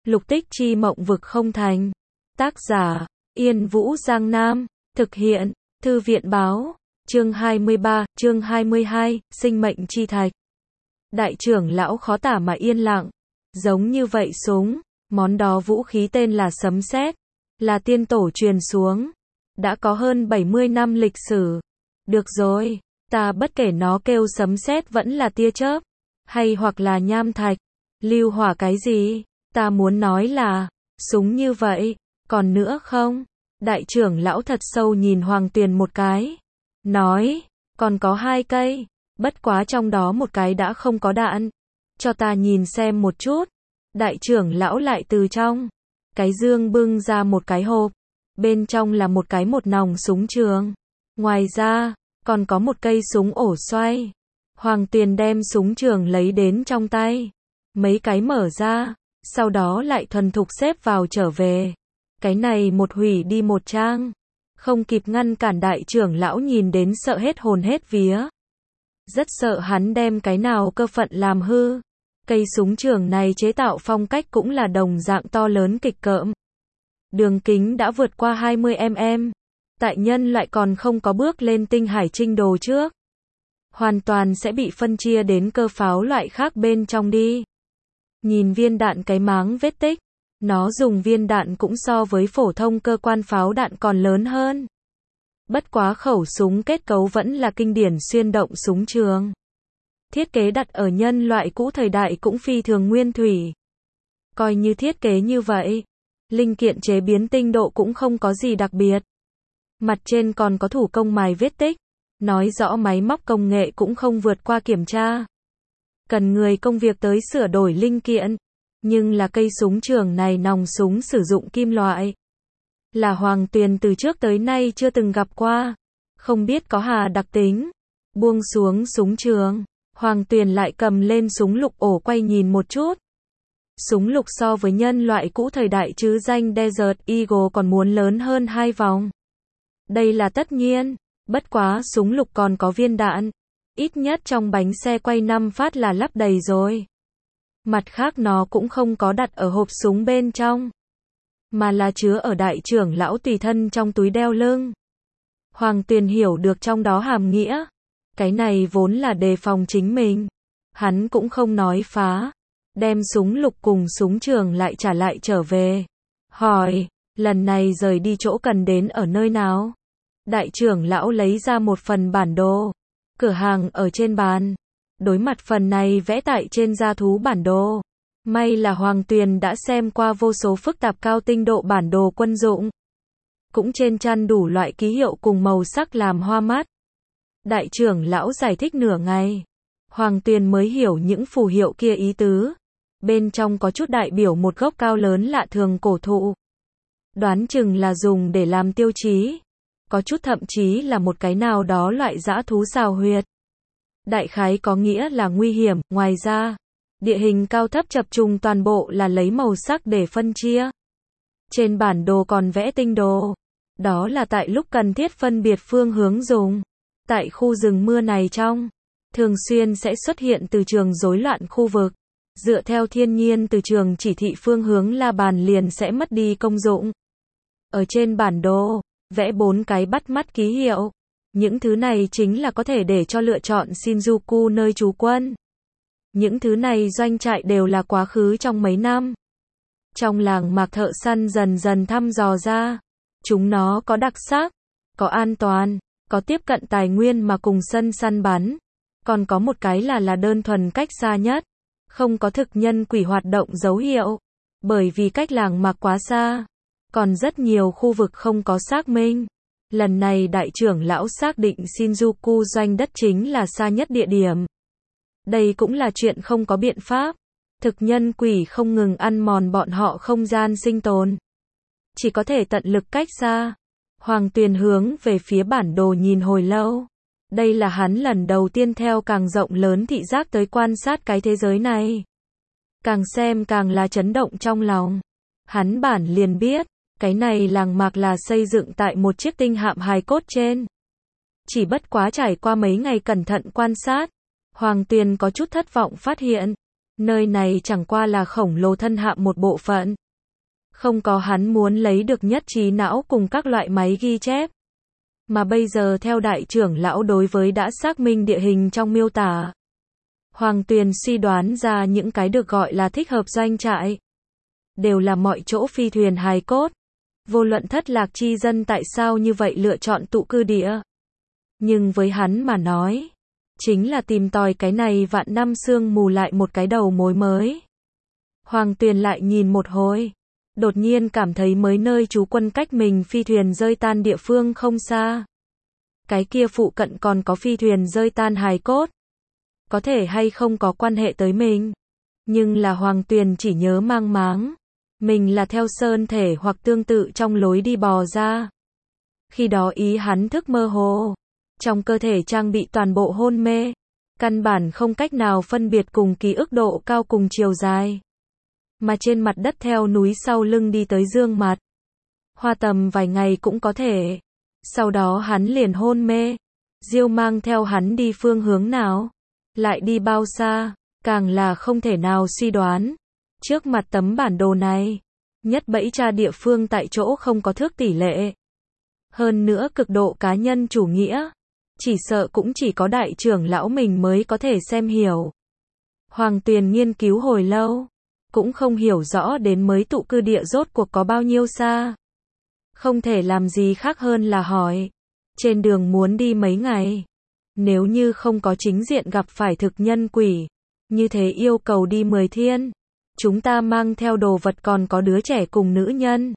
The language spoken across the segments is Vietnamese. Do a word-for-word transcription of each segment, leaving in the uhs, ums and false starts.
Lục tích chi mộng vực không thành. Tác giả, Yên Vũ Giang Nam. Thực hiện, Thư viện báo. Chương hai mươi ba, chương hai mươi hai, sinh mệnh chi thạch. Đại trưởng lão khó tả mà yên lặng. Giống như vậy súng, món đó vũ khí tên là sấm sét, là tiên tổ truyền xuống. Đã có hơn bảy mươi năm lịch sử. Được rồi, ta bất kể nó kêu sấm sét vẫn là tia chớp, hay hoặc là nham thạch, lưu hỏa cái gì, ta muốn nói là, súng như vậy, còn nữa không? Đại trưởng lão thật sâu nhìn Hoàng Tuyền một cái, nói, còn có hai cây, bất quá trong đó một cái đã không có đạn, cho ta nhìn xem một chút. Đại trưởng lão lại từ trong cái dương bưng ra một cái hộp, bên trong là một cái một nòng súng trường, ngoài ra, còn có một cây súng ổ xoay. Hoàng Tuyền đem súng trường lấy đến trong tay, mấy cái mở ra, sau đó lại thuần thục xếp vào trở về. Cái này một hủy đi một trang, không kịp ngăn cản. Đại trưởng lão nhìn đến sợ hết hồn hết vía. Rất sợ hắn đem cái nào cơ phận làm hư. Cây súng trường này chế tạo phong cách cũng là đồng dạng to lớn kịch cỡm. Đường kính đã vượt qua hai mươi mi li-mét. Tại nhân loại còn không có bước lên tinh hải trinh đồ trước, hoàn toàn sẽ bị phân chia đến cơ pháo loại khác bên trong đi. Nhìn viên đạn cái máng vết tích, nó dùng viên đạn cũng so với phổ thông cơ quan pháo đạn còn lớn hơn. Bất quá khẩu súng kết cấu vẫn là kinh điển xuyên động súng trường. Thiết kế đặt ở nhân loại cũ thời đại cũng phi thường nguyên thủy. Coi như thiết kế như vậy, linh kiện chế biến tinh độ cũng không có gì đặc biệt. Mặt trên còn có thủ công mài vết tích, nói rõ máy móc công nghệ cũng không vượt qua kiểm tra. Cần người công việc tới sửa đổi linh kiện, nhưng là cây súng trường này nòng súng sử dụng kim loại. Là Hoàng Tuyền từ trước tới nay chưa từng gặp qua, không biết có hà đặc tính. Buông xuống súng trường, Hoàng Tuyền lại cầm lên súng lục ổ quay nhìn một chút. Súng lục so với nhân loại cũ thời đại chứ danh Desert Eagle còn muốn lớn hơn hai vòng. Đây là tất nhiên, bất quá súng lục còn có viên đạn. Ít nhất trong bánh xe quay năm phát là lắp đầy rồi. Mặt khác nó cũng không có đặt ở hộp súng bên trong, mà là chứa ở đại trưởng lão tùy thân trong túi đeo lưng. Hoàng Tuyền hiểu được trong đó hàm nghĩa. Cái này vốn là đề phòng chính mình. Hắn cũng không nói phá. Đem súng lục cùng súng trường lại trả lại trở về. Hỏi, lần này rời đi chỗ cần đến ở nơi nào? Đại trưởng lão lấy ra một phần bản đồ. Cửa hàng ở trên bàn. Đối mặt phần này vẽ tại trên da thú bản đồ. May là Hoàng Tuyền đã xem qua vô số phức tạp cao tinh độ bản đồ quân dụng. Cũng trên chăn đủ loại ký hiệu cùng màu sắc làm hoa mắt. Đại trưởng lão giải thích nửa ngày. Hoàng Tuyền mới hiểu những phù hiệu kia ý tứ. Bên trong có chút đại biểu một gốc cao lớn lạ thường cổ thụ. Đoán chừng là dùng để làm tiêu chí. Có chút thậm chí là một cái nào đó loại dã thú xào huyệt. Đại khái có nghĩa là nguy hiểm. Ngoài ra, địa hình cao thấp chập trùng toàn bộ là lấy màu sắc để phân chia. Trên bản đồ còn vẽ tinh đồ. Đó là tại lúc cần thiết phân biệt phương hướng dùng. Tại khu rừng mưa này trong, thường xuyên sẽ xuất hiện từ trường rối loạn khu vực. Dựa theo thiên nhiên từ trường chỉ thị phương hướng la bàn liền sẽ mất đi công dụng. Ở trên bản đồ, vẽ bốn cái bắt mắt ký hiệu. Những thứ này chính là có thể để cho lựa chọn Shinjuku nơi trú quân. Những thứ này doanh trại đều là quá khứ trong mấy năm. Trong làng mạc thợ săn dần dần thăm dò ra. Chúng nó có đặc sắc, có an toàn, có tiếp cận tài nguyên mà cùng sân săn bắn. Còn có một cái là là đơn thuần cách xa nhất. Không có thực nhân quỷ hoạt động dấu hiệu. Bởi vì cách làng mạc quá xa. Còn rất nhiều khu vực không có xác minh. Lần này đại trưởng lão xác định Shinjuku doanh đất chính là xa nhất địa điểm. Đây cũng là chuyện không có biện pháp. Thực nhân quỷ không ngừng ăn mòn bọn họ không gian sinh tồn. Chỉ có thể tận lực cách xa. Hoàng Tuyền hướng về phía bản đồ nhìn hồi lâu. Đây là hắn lần đầu tiên theo càng rộng lớn thị giác tới quan sát cái thế giới này. Càng xem càng là chấn động trong lòng. Hắn bản liền biết, cái này làng mạc là xây dựng tại một chiếc tinh hạm hài cốt trên. Chỉ bất quá trải qua mấy ngày cẩn thận quan sát, Hoàng Tuyền có chút thất vọng phát hiện, Nơi này chẳng qua là khổng lồ thân hạm một bộ phận. Không có hắn muốn lấy được nhất trí não cùng các loại máy ghi chép. Mà bây giờ theo đại trưởng lão đối với đã xác minh địa hình trong miêu tả. Hoàng Tuyền suy đoán ra những cái được gọi là thích hợp doanh trại. Đều là mọi chỗ phi thuyền hài cốt. Vô luận thất lạc chi dân tại sao như vậy lựa chọn tụ cư địa. Nhưng với hắn mà nói, chính là tìm tòi cái này vạn năm sương mù lại một cái đầu mối mới. Hoàng Tuyền lại nhìn một hồi. Đột nhiên cảm thấy mới nơi trú quân cách mình phi thuyền rơi tan địa phương không xa. Cái kia phụ cận còn có phi thuyền rơi tan hài cốt. Có thể hay không có quan hệ tới mình. Nhưng là Hoàng Tuyền chỉ nhớ mang máng. Mình là theo sơn thể hoặc tương tự trong lối đi bò ra. Khi đó ý hắn thức mơ hồ. Trong cơ thể trang bị toàn bộ hôn mê. Căn bản không cách nào phân biệt cùng ký ức độ cao cùng chiều dài. Mà trên mặt đất theo núi sau lưng đi tới dương mặt. Hoa tầm vài ngày cũng có thể. Sau đó hắn liền hôn mê. Diêu mang theo hắn đi phương hướng nào. Lại đi bao xa. Càng là không thể nào suy đoán. Trước mặt tấm bản đồ này. Nhất bẫy tra địa phương tại chỗ không có thước tỷ lệ. Hơn nữa cực độ cá nhân chủ nghĩa. Chỉ sợ cũng chỉ có đại trưởng lão mình mới có thể xem hiểu. Hoàng Tuyền nghiên cứu hồi lâu. Cũng không hiểu rõ đến mới tụ cư địa rốt cuộc có bao nhiêu xa. Không thể làm gì khác hơn là hỏi. Trên đường muốn đi mấy ngày. Nếu như không có chính diện gặp phải thực nhân quỷ. Như thế yêu cầu đi mười thiên. Chúng ta mang theo đồ vật còn có đứa trẻ cùng nữ nhân.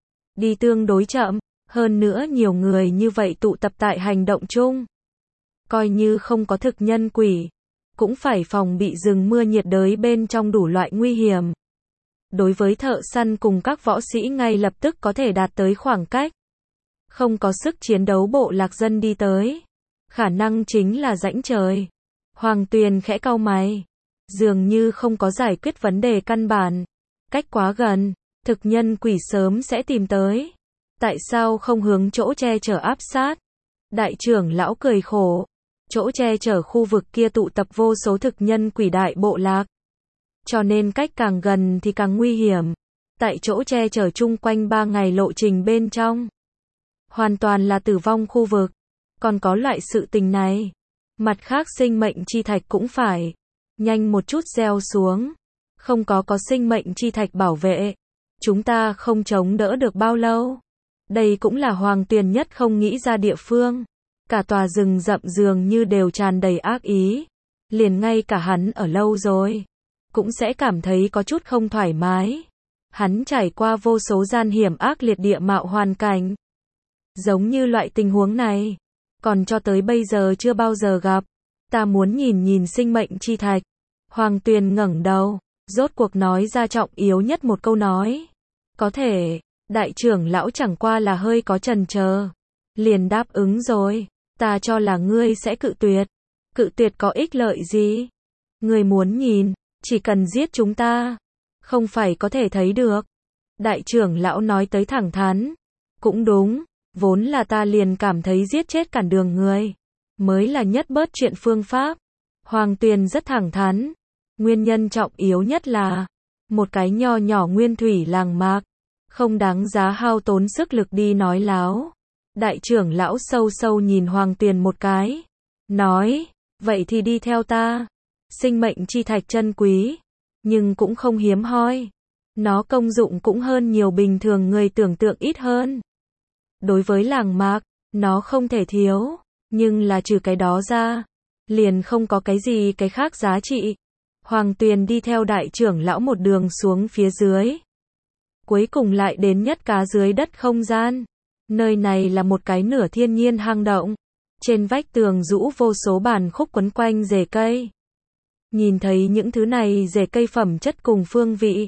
Đi tương đối chậm. Hơn nữa nhiều người như vậy tụ tập tại hành động chung. Coi như không có thực nhân quỷ. Cũng phải phòng bị rừng mưa nhiệt đới bên trong đủ loại nguy hiểm. Đối với thợ săn cùng các võ sĩ ngay lập tức có thể đạt tới khoảng cách. Không có sức chiến đấu bộ lạc dân đi tới. Khả năng chính là rãnh trời. Hoàng Tuyền khẽ cau mày. Dường như không có giải quyết vấn đề căn bản. Cách quá gần, thực nhân quỷ sớm sẽ tìm tới. Tại sao không hướng chỗ che chở áp sát? Đại trưởng lão cười khổ. Chỗ che chở khu vực kia tụ tập vô số thực nhân quỷ đại bộ lạc. Cho nên cách càng gần thì càng nguy hiểm. Tại chỗ che chở chung quanh ba ngày lộ trình bên trong. Hoàn toàn là tử vong khu vực. Còn có loại sự tình này. Mặt khác sinh mệnh chi thạch cũng phải. Nhanh một chút gieo xuống. Không có có sinh mệnh chi thạch bảo vệ. Chúng ta không chống đỡ được bao lâu. Đây cũng là Hoàng Tuyền nhất không nghĩ ra địa phương. Cả tòa rừng rậm dường như đều tràn đầy ác ý. Liền ngay cả hắn ở lâu rồi. Cũng sẽ cảm thấy có chút không thoải mái. Hắn trải qua vô số gian hiểm ác liệt địa mạo hoàn cảnh. Giống như loại tình huống này. Còn cho tới bây giờ chưa bao giờ gặp. Ta muốn nhìn nhìn sinh mệnh chi thạch. Hoàng Tuyền ngẩng đầu. Rốt cuộc nói ra trọng yếu nhất một câu nói. Có thể. Đại trưởng lão chẳng qua là hơi có chần chờ. Liền đáp ứng rồi. Ta cho là ngươi sẽ cự tuyệt. Cự tuyệt có ích lợi gì? Ngươi muốn nhìn, chỉ cần giết chúng ta. Không phải có thể thấy được. Đại trưởng lão nói tới thẳng thắn. Cũng đúng, vốn là ta liền cảm thấy giết chết cản đường người. Mới là nhất bớt chuyện phương pháp. Hoàng Tuyền rất thẳng thắn. Nguyên nhân trọng yếu nhất là, một cái nho nhỏ nguyên thủy làng mạc. Không đáng giá hao tốn sức lực đi nói láo. Đại trưởng lão sâu sâu nhìn Hoàng Tuyền một cái. Nói, vậy thì đi theo ta. Sinh mệnh chi thạch chân quý. Nhưng cũng không hiếm hoi. Nó công dụng cũng hơn nhiều bình thường người tưởng tượng ít hơn. Đối với làng mạc, nó không thể thiếu. Nhưng là trừ cái đó ra. Liền không có cái gì cái khác giá trị. Hoàng Tuyền đi theo đại trưởng lão một đường xuống phía dưới. Cuối cùng lại đến nhất cá dưới đất không gian. Nơi này là một cái nửa thiên nhiên hang động. Trên vách tường rũ vô số bàn khúc quấn quanh rễ cây. Nhìn thấy những thứ này rễ cây phẩm chất cùng phương vị.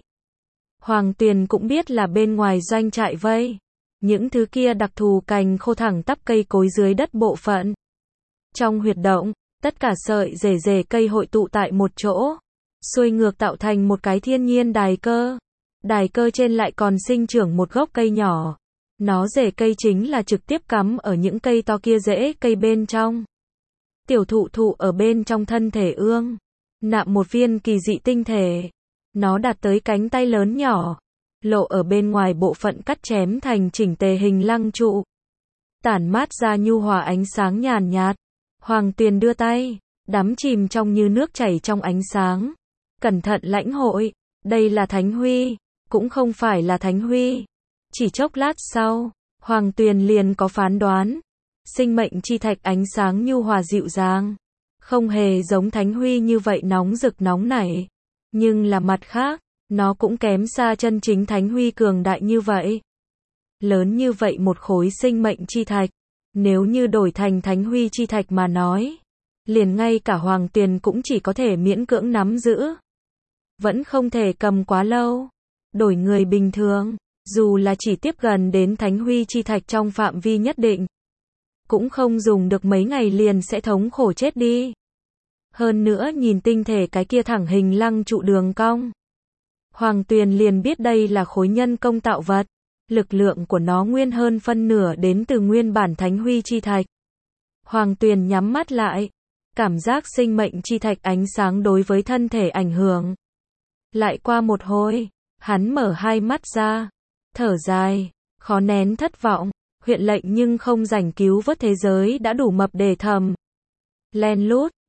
Hoàng Tuyền cũng biết là bên ngoài doanh trại vây. Những thứ kia đặc thù cành khô thẳng tắp cây cối dưới đất bộ phận. Trong huyệt động, tất cả sợi rễ rễ cây hội tụ tại một chỗ. Xuôi ngược tạo thành một cái thiên nhiên đài cơ. Đài cơ trên lại còn sinh trưởng một gốc cây nhỏ. Nó rễ cây chính là trực tiếp cắm ở những cây to kia rễ cây bên trong. Tiểu thụ thụ ở bên trong thân thể ương. nạm một viên kỳ dị tinh thể. Nó đạt tới cánh tay lớn nhỏ, lộ ở bên ngoài bộ phận cắt chém thành chỉnh tề hình lăng trụ. Tản mát ra nhu hòa ánh sáng nhàn nhạt. Hoàng Tuyền đưa tay, đắm chìm trong như nước chảy trong ánh sáng. Cẩn thận lãnh hội, đây là thánh huy, cũng không phải là thánh huy. Chỉ chốc lát sau, Hoàng Tuyền liền có phán đoán. Sinh mệnh chi thạch ánh sáng nhu hòa dịu dàng, không hề giống thánh huy như vậy nóng rực nóng nảy. Nhưng là mặt khác, nó cũng kém xa chân chính thánh huy cường đại như vậy. Lớn như vậy một khối sinh mệnh chi thạch, nếu như đổi thành thánh huy chi thạch mà nói, liền ngay cả Hoàng Tuyền cũng chỉ có thể miễn cưỡng nắm giữ. Vẫn không thể cầm quá lâu. Đổi người bình thường, dù là chỉ tiếp gần đến thánh huy chi thạch trong phạm vi nhất định, cũng không dùng được mấy ngày liền sẽ thống khổ chết đi. Hơn nữa nhìn tinh thể cái kia thẳng hình lăng trụ đường cong, Hoàng Tuyền liền biết đây là khối nhân công tạo vật. Lực lượng của nó nguyên hơn phân nửa đến từ nguyên bản thánh huy chi thạch. Hoàng Tuyền nhắm mắt lại, cảm giác sinh mệnh chi thạch ánh sáng đối với thân thể ảnh hưởng. Lại qua một hồi, hắn mở hai mắt ra, thở dài, khó nén thất vọng. Huyện lệnh nhưng không rảnh cứu vớt thế giới đã đủ mập để thầm. Len lút,